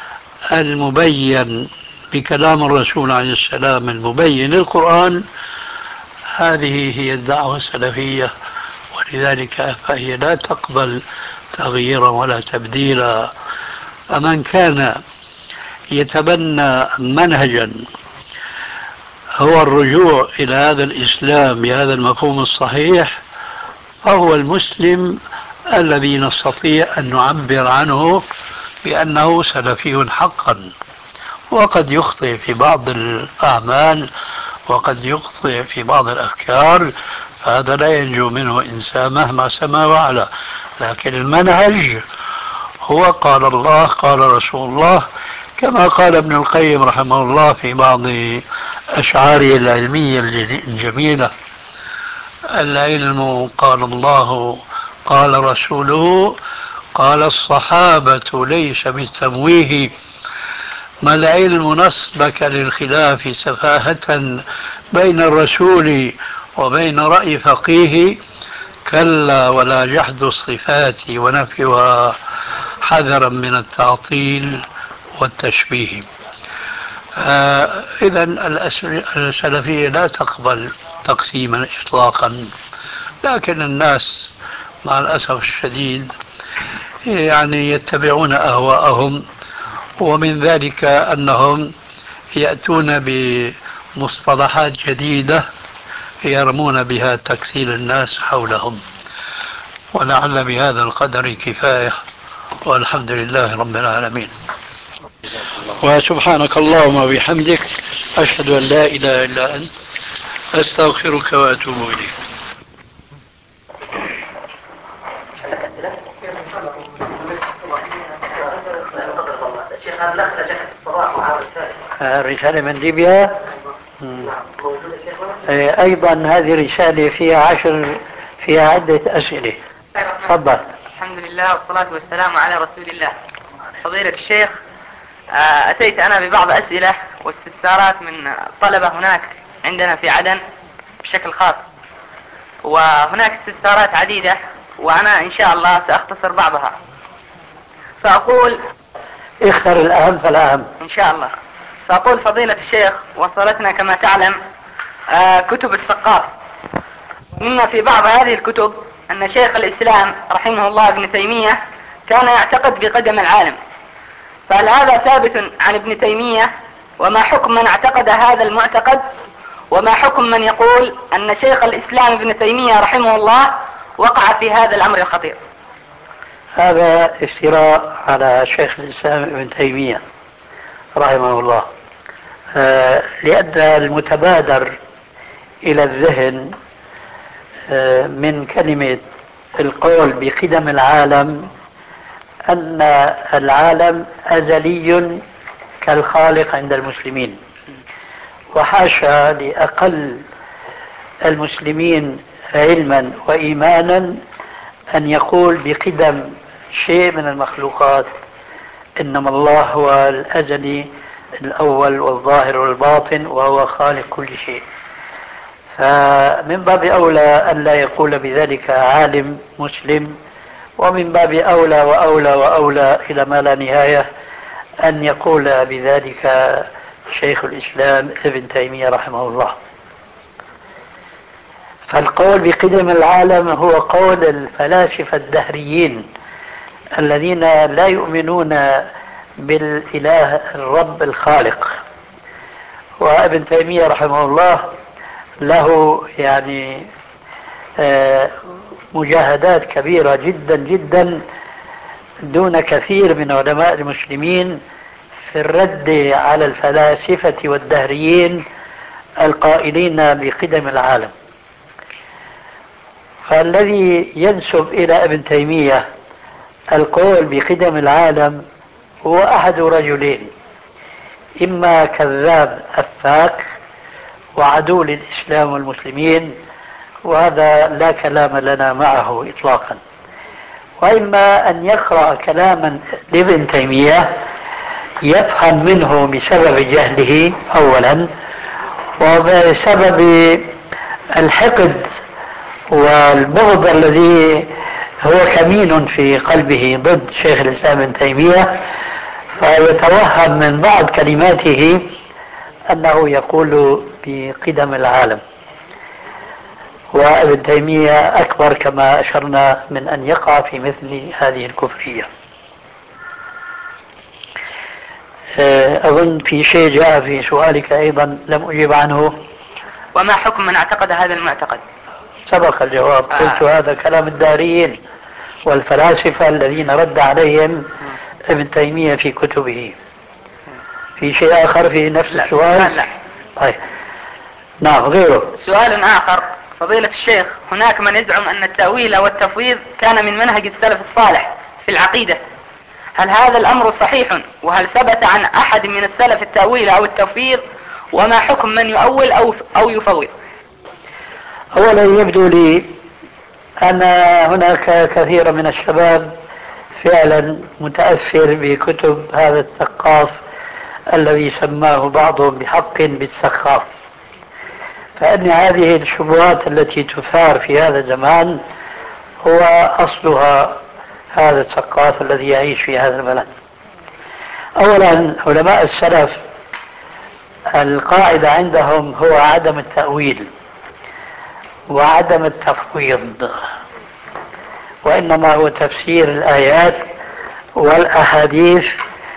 المبين بكلام الرسول عليه السلام المبين للقرآن، هذه هي الدعوة السلفية، ولذلك فهي لا تقبل تغييرا ولا تبديلا. فمن كان يتبنى منهجا هو الرجوع إلى هذا الإسلام بهذا المفهوم الصحيح فهو المسلم الذي نستطيع أن نعبر عنه بأنه سلفي حقا. وقد يخطئ في بعض الأعمال وقد يخطئ في بعض الأفكار، فهذا لا ينجو منه إنسان مهما سما وعلا، لكن المنهج هو قال الله قال رسول الله، كما قال ابن القيم رحمه الله في بعض أشعاره العلمية الجميلة: العلم قال الله قال رسوله قال الصحابة ليس بالتمويه ما العلم نصبك للخلاف سفاهة بين الرسول وبين رأي فقيه؟ كلا ولا جحد الصفات ونفيها حذرا من التعطيل والتشبيه. إذا السلفية لا تقبل تقسيما إطلاقا، لكن الناس مع الأسف الشديد يعني يتبعون أهواءهم، ومن ذلك أنهم يأتون بمصطلحات جديدة يرمون بها تكسيل الناس حولهم. ولعل بهذا القدر كفاية، والحمد لله رب العالمين. وسبحانك اللهم وبحمدك، أشهد أن لا إله إلا أنت، أستغفرك وأتوب إليك. رسالة من ليبيا. أيضا هذه رسالة فيها عدة أسئلة. تفضل. الحمد لله والصلاة والسلام على رسول الله. فضيلة الشيخ، أتيت أنا ببعض أسئلة واستفسارات من طلبة هناك عندنا في عدن بشكل خاص، وهناك استفسارات عديدة وأنا إن شاء الله سأختصر بعضها. فأقول اختر الأهم فالأهم إن شاء الله. فأقول فضيلة الشيخ، وصلتنا كما تعلم كتب الثقاف، مما في بعض هذه الكتب أن شيخ الإسلام رحمه الله ابن تيمية كان يعتقد بقدم العالم، فهل هذا ثابت عن ابن تيمية؟ وما حكم من اعتقد هذا المعتقد؟ وما حكم من يقول أن شيخ الإسلام ابن تيمية رحمه الله وقع في هذا الأمر الخطير؟ هذا افتراء على شيخ الإسلام ابن تيمية رحمه الله، لأن المتبادر إلى الذهن من كلمة القول بقدم العالم أن العالم أزلي كالخالق عند المسلمين، وحاشا لأقل المسلمين علما وإيمانا أن يقول بقدم شيء من المخلوقات، إنما الله هو الأزلي الأول والظاهر والباطن وهو خالق كل شيء. فمن باب أولى أن لا يقول بذلك عالم مسلم، ومن باب أولى وأولى وأولى إلى ما لا نهاية أن يقول بذلك شيخ الإسلام ابن تيمية رحمه الله. فالقول بقدم العالم هو قول الفلاسفة الدهريين الذين لا يؤمنون بالإله الرب الخالق. وابن تيمية رحمه الله له يعني مجاهدات كبيرة جدا جدا دون كثير من علماء المسلمين في الرد على الفلاسفة والدهريين القائلين بقدم العالم. فالذي ينسب إلى ابن تيمية القول بقدم العالم هو أحد رجلين: إما كذاب أفاك وعدو للإسلام والمسلمين، وهذا لا كلام لنا معه إطلاقا، وإما أن يقرأ كلاما لابن تيمية يفهم منه بسبب جهله أولا، وبسبب الحقد والبغض الذي هو كمين في قلبه ضد شيخ الإسلام ابن تيمية، فيتوهم من بعض كلماته أنه يقول بقدم العالم. وابن تيمية أكبر كما أشرنا من أن يقع في مثل هذه الكفرية. أظن في شيء جاء في سؤالك أيضا لم أجيب عنه: وما حكم من اعتقد هذا المعتقد؟ سبق الجواب، قلت هذا كلام الداريين والفلاسفة الذين رد عليهم ابن تيمية في كتبه. في شيء آخر في نفس السؤال؟ لا. طيب. نعم، غيره. سؤال آخر فضيلة الشيخ: هناك من يزعم أن التأويل والتفويض كان من منهج السلف الصالح في العقيدة، هل هذا الأمر صحيح؟ وهل ثبت عن أحد من السلف التأويل أو التفويض؟ وما حكم من يؤول أو يفوض؟ أولا يبدو لي أن هناك كثير من الشباب فعلا متأثر بكتب هذا الثقاف الذي سماه بعضهم بحق بالسخاف. فإن هذه الشبهات التي تثار في هذا الزمان هو أصلها هذا السقاف الذي يعيش في هذا البلد. أولا علماء السلف القاعدة عندهم هو عدم التأويل وعدم التفويض، وإنما هو تفسير الآيات والأحاديث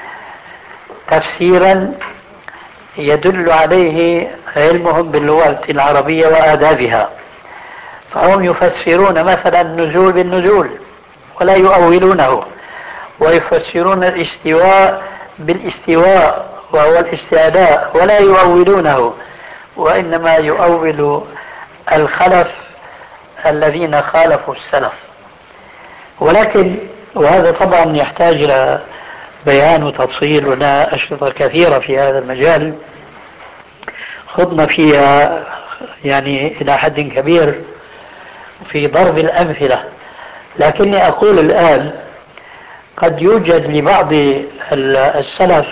تفسيرا يدل عليه علمهم باللغة العربية وآدابها. فهم يفسرون مثلا النزول بالنزول ولا يؤولونه، ويفسرون الاستواء بالاستواء وهو الاستعلاء ولا يؤولونه، وإنما يؤول الخلف الذين خالفوا السلف. ولكن وهذا طبعا يحتاج إلى بيان وتفصيل، ولنا أشرطة كثيرة في هذا المجال خضنا فيها يعني إلى حد كبير في ضرب الأمثلة. لكني أقول الآن قد يوجد لبعض السلف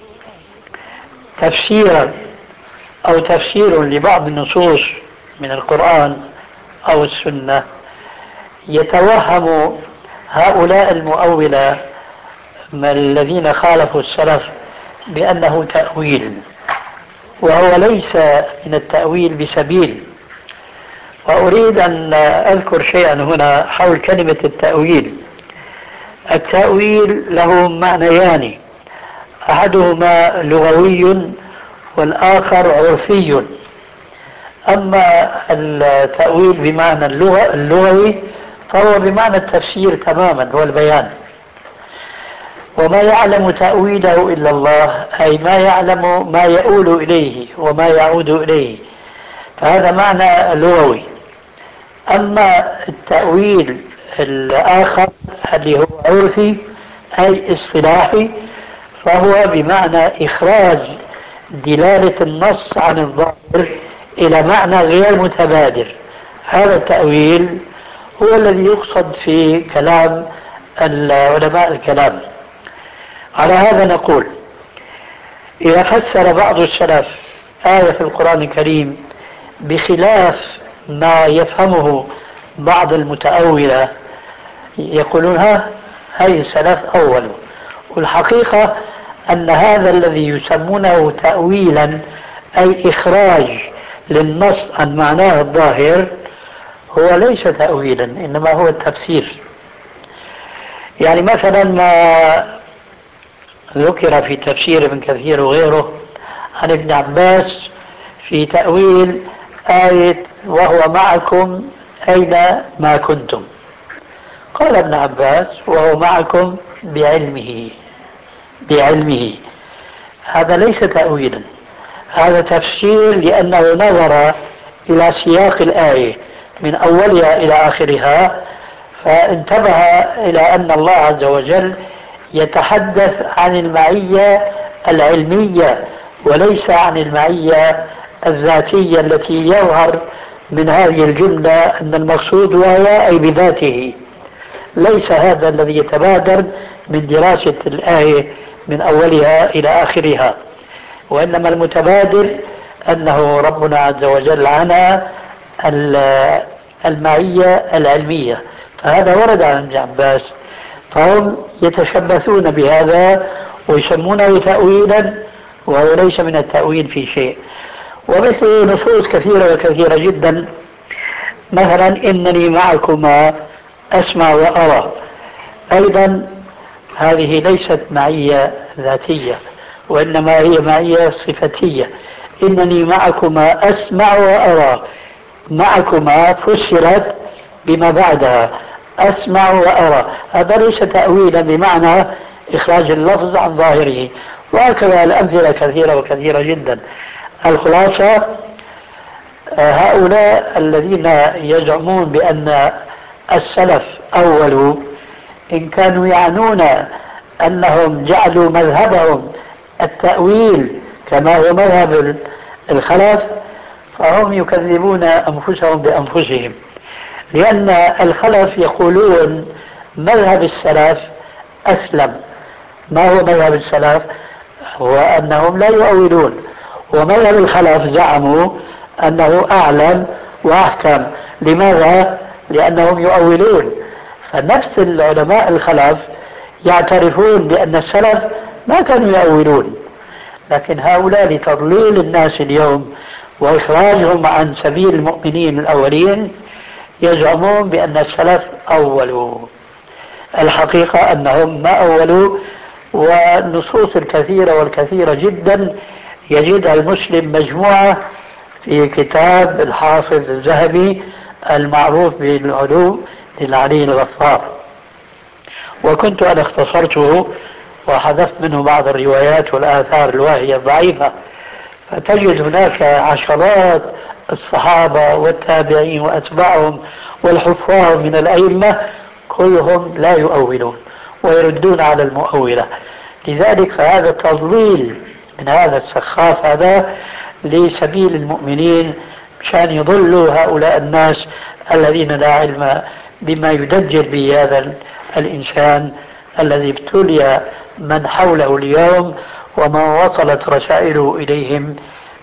تفسيرا أو تفسير لبعض النصوص من القرآن أو السنة يتوهم هؤلاء المؤولة الذين خالفوا السلف بأنه تأويل، وهو ليس من التأويل بسبيل. وأريد أن أذكر شيئا هنا حول كلمة التأويل. التأويل له معنيان، أحدهما لغوي والآخر عرفي. أما التأويل بمعنى اللغوي فهو بمعنى التفسير تماما، هو البيان. وما يعلم تأويله إلا الله، أي ما يعلم ما يؤول إليه وما يعود إليه، فهذا معنى لغوي. أما التأويل الآخر اللي هو عرفي أي اصطلاحي فهو بمعنى إخراج دلالة النص عن الظاهر إلى معنى غير متبادر. هذا التأويل هو الذي يقصد في كلام علماء الكلام. على هذا نقول إذا فسر بعض السلف آية في القرآن الكريم بخلاف ما يفهمه بعض المتأولة يقولون هاي السلف أول. والحقيقة أن هذا الذي يسمونه تأويلا أي إخراج للنص عن معناه الظاهر هو ليس تأويلا، إنما هو التفسير. يعني مثلا ما ذكر في تفسير ابن كثير وغيره عن ابن عباس في تأويل آية وهو معكم أين ما كنتم، قال ابن عباس وهو معكم بعلمه. هذا ليس تأويلا، هذا تفسير، لأنه نظر إلى سياق الآية من أولها إلى آخرها فانتبه إلى أن الله عز وجل يتحدث عن المعية العلمية وليس عن المعية الذاتية التي يظهر من هذه الجملة أن المقصود هو أي بذاته. ليس هذا الذي يتبادر من دراسة الآية من أولها إلى آخرها، وإنما المتبادر أنه ربنا عز وجل عن المعية العلمية. فهذا ورد عن ابن عباس، فهم يتشبثون بهذا ويسمونه تأويلا وهو ليس من التأويل في شيء. ومثل نصوص كثيرة وكثيرة جدا، مثلا إنني معكما أسمع وأرى، أيضا هذه ليست معية ذاتية وإنما هي معية صفتية. إنني معكما أسمع وأرى، معكما فسرت بما بعدها أسمع وأرى، هذا ليس تأويلا بمعنى إخراج اللفظ عن ظاهره. وهكذا الأمثلة كثيرة وكثيرة جدا. الخلاصة هؤلاء الذين يزعمون بأن السلف أولوا إن كانوا يعنون أنهم جعلوا مذهبهم التأويل كما هو مذهب الخلف فهم يكذبون أنفسهم بأنفسهم، لأن الخلف يقولون مذهب السلف أسلم. ما هو مذهب السلف؟ وأنهم لا يؤولون. ومذهب الخلف زعموا أنه أعلم وأحكم. لماذا؟ لأنهم يؤولون. فنفس العلماء الخلف يعترفون بأن السلف ما كانوا يؤولون، لكن هؤلاء لتضليل الناس اليوم وإخراجهم عن سبيل المؤمنين الأولين يزعمون بأن السلف أولوا. الحقيقة أنهم ما أولوا، والنصوص الكثيرة والكثيرة جدا يجدها المسلم مجموعة في كتاب الحافظ الذهبي المعروف بالعلو للعلي الغفار، وكنت أنا اختصرته وحذفت منه بعض الروايات والآثار الواهية الضعيفة، فتجد هناك عشرات الصحابة والتابعين وأتباعهم والحفاظ من الأئمة كلهم لا يؤولون ويردون على المؤولة. لذلك فهذا تضليل من هذا السخاف هذا لسبيل المؤمنين مشان يضلوا هؤلاء الناس الذين لا علم بما يدجل به هذا الإنسان الذي ابتلي من حوله اليوم وما وصلت رسائله إليهم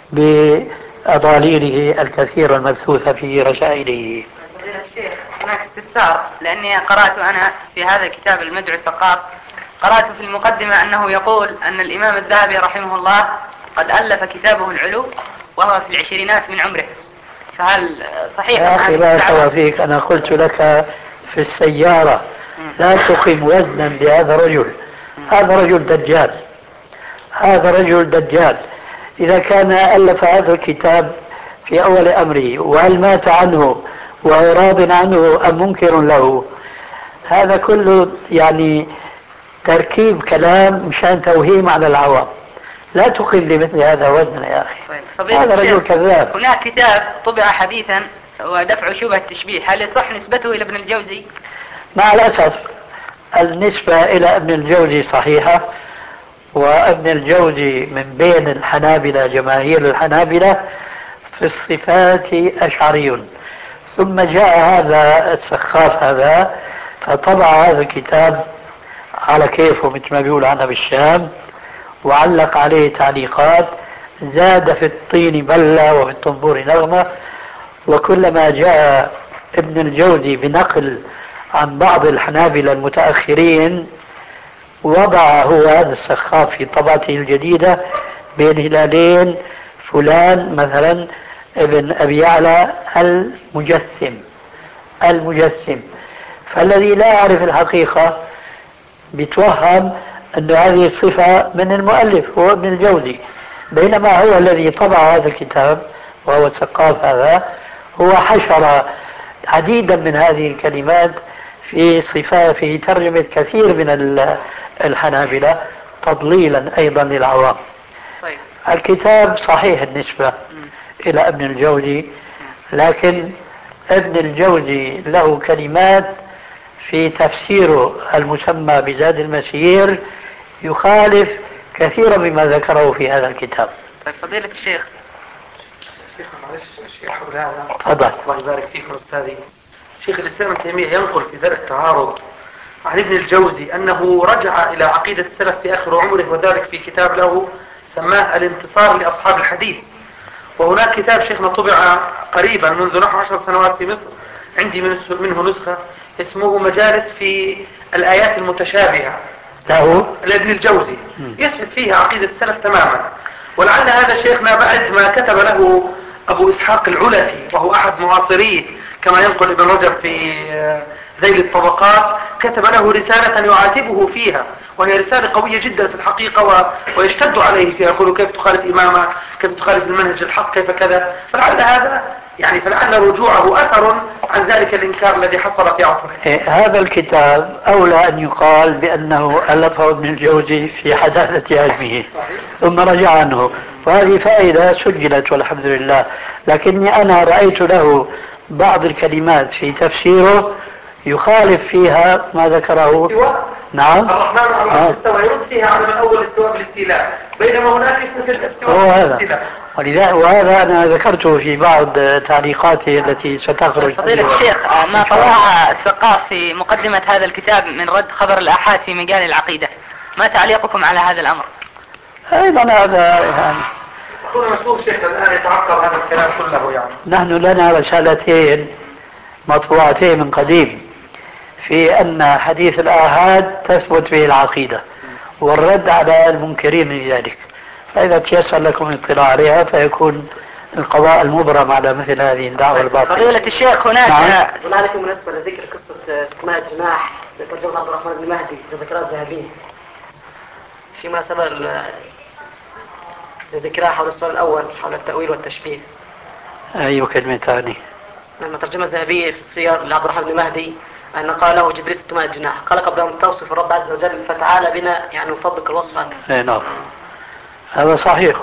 بأضاليله الكثيرة المبثوثة في رسائله. الشيخ هناك استفسار، لأني قرأت أنا في هذا الكتاب المدعو الثقاف، قرأت في المقدمة أنه يقول أن الإمام الذهبي رحمه الله قد ألف كتابه العلو وهو في العشرينات من عمره، فهل صحيح؟ يا أخي لا توافيك، أنا قلت لك في السيارة لا تقم وزنا بهذا الرجل، هذا رجل دجال، هذا رجل دجال. إذا كان ألف هذا الكتاب في أول أمره وهل مات عنه وهو راض عنه أم منكر له، هذا كله يعني تركيب كلام مشان توهيم على العوام. لا تقم لمثل هذا وزنا يا أخي، هذا رجل كذاب. هناك كتاب طبع حديثا ودفع شبهة التشبيه، هل يصح نسبته إلى ابن الجوزي؟ مع الأسف النسبة إلى ابن الجوزي صحيحة، وابن الجوزي من بين الحنابلة جماهير الحنابلة في الصفات أشعري، ثم جاء هذا السخاف هذا فطبع هذا الكتاب على كيفه مثل ما بيقول عنها بالشام، وعلق عليه تعليقات، زاد في الطين بلة وفي الطنبور نغمة. وكلما جاء ابن الجوزي بنقل عن بعض الحنابلة المتأخرين وضع هو هذا السخاف في طبعته الجديدة بين هلالين فلان مثلا ابن أبي يعلى المجسم. فالذي لا يعرف الحقيقة بيتوهم أن هذه الصفة من المؤلف هو ابن الجوزي، بينما هو الذي طبع هذا الكتاب وهو السقاف هذا هو حشر عديدا من هذه الكلمات في صفات في ترجمة كثير من الحنابلة تضليلا أيضا للعوام. طيب. الكتاب صحيح النسبة إلى ابن الجوزي، لكن ابن الجوزي له كلمات في تفسيره المسمى بزاد المسير يخالف كثيرا مما ذكره في هذا الكتاب. طيب فضيلة الشيخ. معلش شيخ حول هذا. تفضل. الله يبارك فيكم أستاذي. شيخ الإسلام ابن تيمية ينقل في درء التعارض عن ابن الجوزي أنه رجع إلى عقيدة السلف في آخر عمره، وذلك في كتاب له سماه الانتصار لأصحاب الحديث. وهناك كتاب شيخنا طبع قريبا منذ نحو 10 سنوات في مصر، عندي منه نسخة اسمه مجالس في الآيات المتشابهة له لابن الجوزي، يثبت فيها عقيدة السلف تماما. ولعل هذا شيخنا بعد ما كتب له أبو إسحاق العلفي وهو أحد معاصريه كما ينقل ابن رجب في ذيل الطبقات، كتب له رسالة يعاتبه فيها، وهي رسالة قوية جدا في الحقيقة ويشتد عليه فيها، يقول كيف تخالف إمامه، كيف تخالف المنهج الحق، كيف كذا. فلعل هذا يعني فلعل رجوعه أثر عن ذلك الإنكار الذي حصل في عصره. هذا الكتاب أولى أن يقال بأنه ألفه ابن الجوزي في حداثة علمه ثم رجع عنه، وهذه فائدة سجلت والحمد لله. لكني أنا رأيت له بعض الكلمات في تفسيره يخالف فيها ما ذكره. نعم. الرحمن على العرش استوى، يرد فيها على من أول استواء بالاستيلاء، بينما هناك اسم في الاستواء هو هذا. وهذا أنا ذكرته في بعض تعليقاتي التي ستخرج. فضيلة الشيخ، ما طلعها الثقاف في مقدمة هذا الكتاب من رد خبر الآحاد في مجال العقيدة، ما تعليقكم على هذا الأمر؟ أيضا هذا يعني يكون مسؤول شيخ الآن يتعقب هذا الكلام كله يعني. نحن لنا رسالتين مطبوعتين من قديم في أن حديث الآحاد تثبت به العقيدة والرد على المنكرين لذلك، فإذا تيسر لكم الاطلاع عليها فيكون القضاء المبرم على مثل هذه الدعوة الباطلة. فضيلة الشيخ هناك هنالك مناسبة لذكر قصة سماع الجناح لترجمة عبد الرحمن بن مهدي لذكرها الذهبي في مناسبة لذكرها حول السؤال الأول حول التأويل والتشبيه. أي كلمة ثانية؟ لما ترجمة الذهبي في السير لعبد الرحمن بن مهدي أن قال له جبريل سماع الجناح، قال قبل أن توصف الرب عز وجل فتعالى بنا يعني نفضلك الوصف عنه. أي نعم هذا صحيح.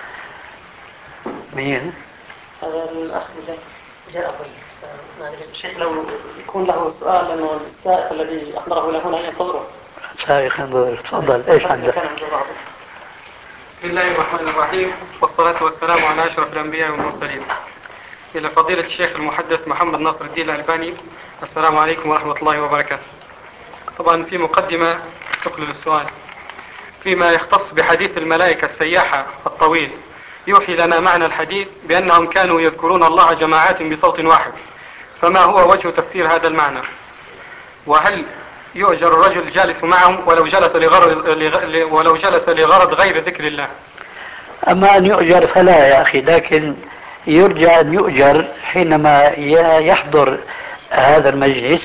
مين؟ هذا الأخ جاء الشيخ لو يكون له سؤال لأنه السائق الذي أحضره إلى هنا ينتظره. سائق ينتظر، تفضل ايش عندك؟ بسم الله الرحمن الرحيم والصلاة والسلام على أشرف الأنبياء والمرسلين. إلى فضيلة الشيخ المحدث محمد ناصر الدين الألباني، السلام عليكم ورحمة الله وبركاته. طبعا في مقدمة تقلل السؤال فيما يختص بحديث الملائكة السياحة الطويل، يوحي لنا معنى الحديث بأنهم كانوا يذكرون الله جماعات بصوت واحد، فما هو وجه تفسير هذا المعنى؟ وهل يؤجر الرجل جالس معهم ولو جلس لغرض غير ذكر الله؟ أما أن يؤجر فلا يا أخي، لكن يرجى أن يؤجر حينما يحضر هذا المجلس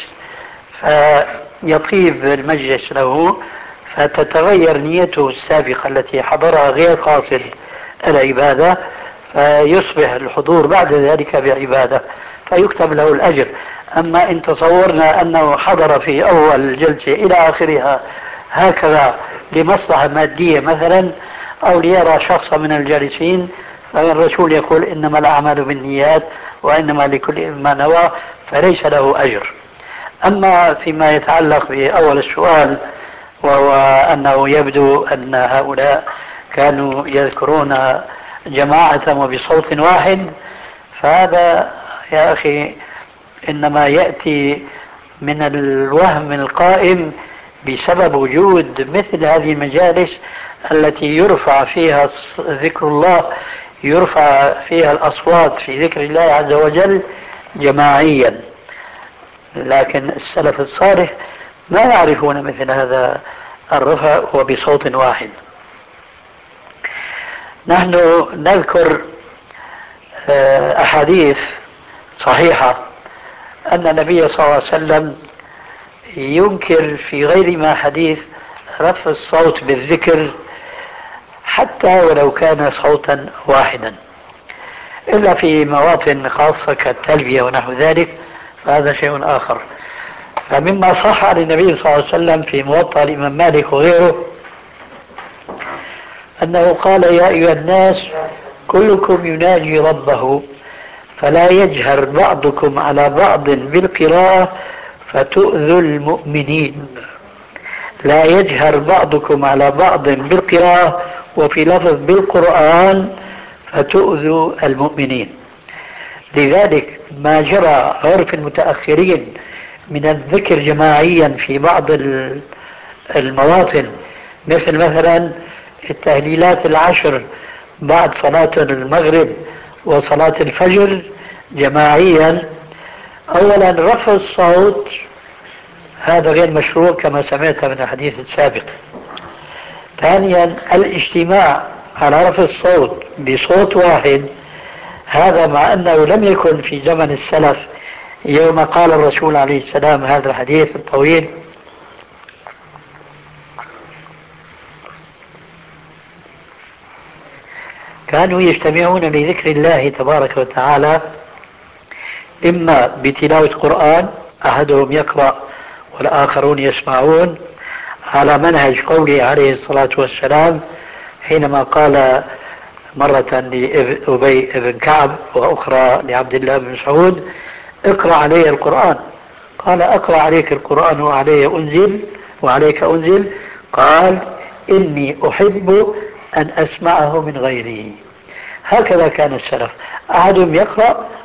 فيطيب المجلس له فتتغير نيته السابقة التي حضرها غير قاصد العبادة، فيصبح الحضور بعد ذلك بعبادة فيكتب له الأجر. أما إن تصورنا أنه حضر في أول الجلسة إلى آخرها هكذا لمصلحة مادية مثلا أو ليرى شخصا من الجالسين، فالرسول يقول إنما الأعمال بالنيات وإنما لكل ما نوى، فليس له أجر. أما فيما يتعلق بأول السؤال وهو أنه يبدو أن هؤلاء كانوا يذكرون جماعة وبصوت واحد، فهذا يا أخي إنما يأتي من الوهم القائم بسبب وجود مثل هذه المجالس التي يرفع فيها ذكر الله، يرفع فيها الأصوات في ذكر الله عز وجل جماعيا، لكن السلف الصالح ما يعرفون مثل هذا الرفع وبصوت واحد. نحن نذكر أحاديث صحيحة أن النبي صلى الله عليه وسلم ينكر في غير ما حديث رفع الصوت بالذكر حتى ولو كان صوتا واحدا، إلا في مواطن خاصة كالتلبية ونحو ذلك، فهذا شيء آخر. فمما صح عن النبي صلى الله عليه وسلم في موطأ الإمام مالك وغيره أنه قال يا أيها الناس كلكم يناجي ربه فلا يجهر بعضكم على بعض بالقراءة فتؤذوا المؤمنين. لا يجهر بعضكم على بعض بالقراءة، وفي لفظ بالقرآن فتؤذوا المؤمنين. لذلك ما جرى عرف المتأخرين من الذكر جماعيا في بعض المواطن، مثلا التهليلات العشر بعد صلاة المغرب وصلاة الفجر جماعيا، أولا رفع الصوت هذا غير مشروع كما سمعت من الحديث السابق. ثانيا الاجتماع على رفع الصوت بصوت واحد، هذا مع أنه لم يكن في زمن السلف يوم قال الرسول عليه السلام هذا الحديث الطويل كانوا يجتمعون لذكر الله تبارك وتعالى إما بتلاوة قرآن أحدهم يقرأ والآخرون يسمعون، على منهج قوله عليه الصلاة والسلام حينما قال مرة لأبي بن كعب وأخرى لعبد الله بن مسعود اقرأ علي القرآن، قال أقرأ عليك القرآن وعليك أنزل، قال إني أحب أن أسمعه من غيري. هكذا كان السلف، أحدهم يقرأ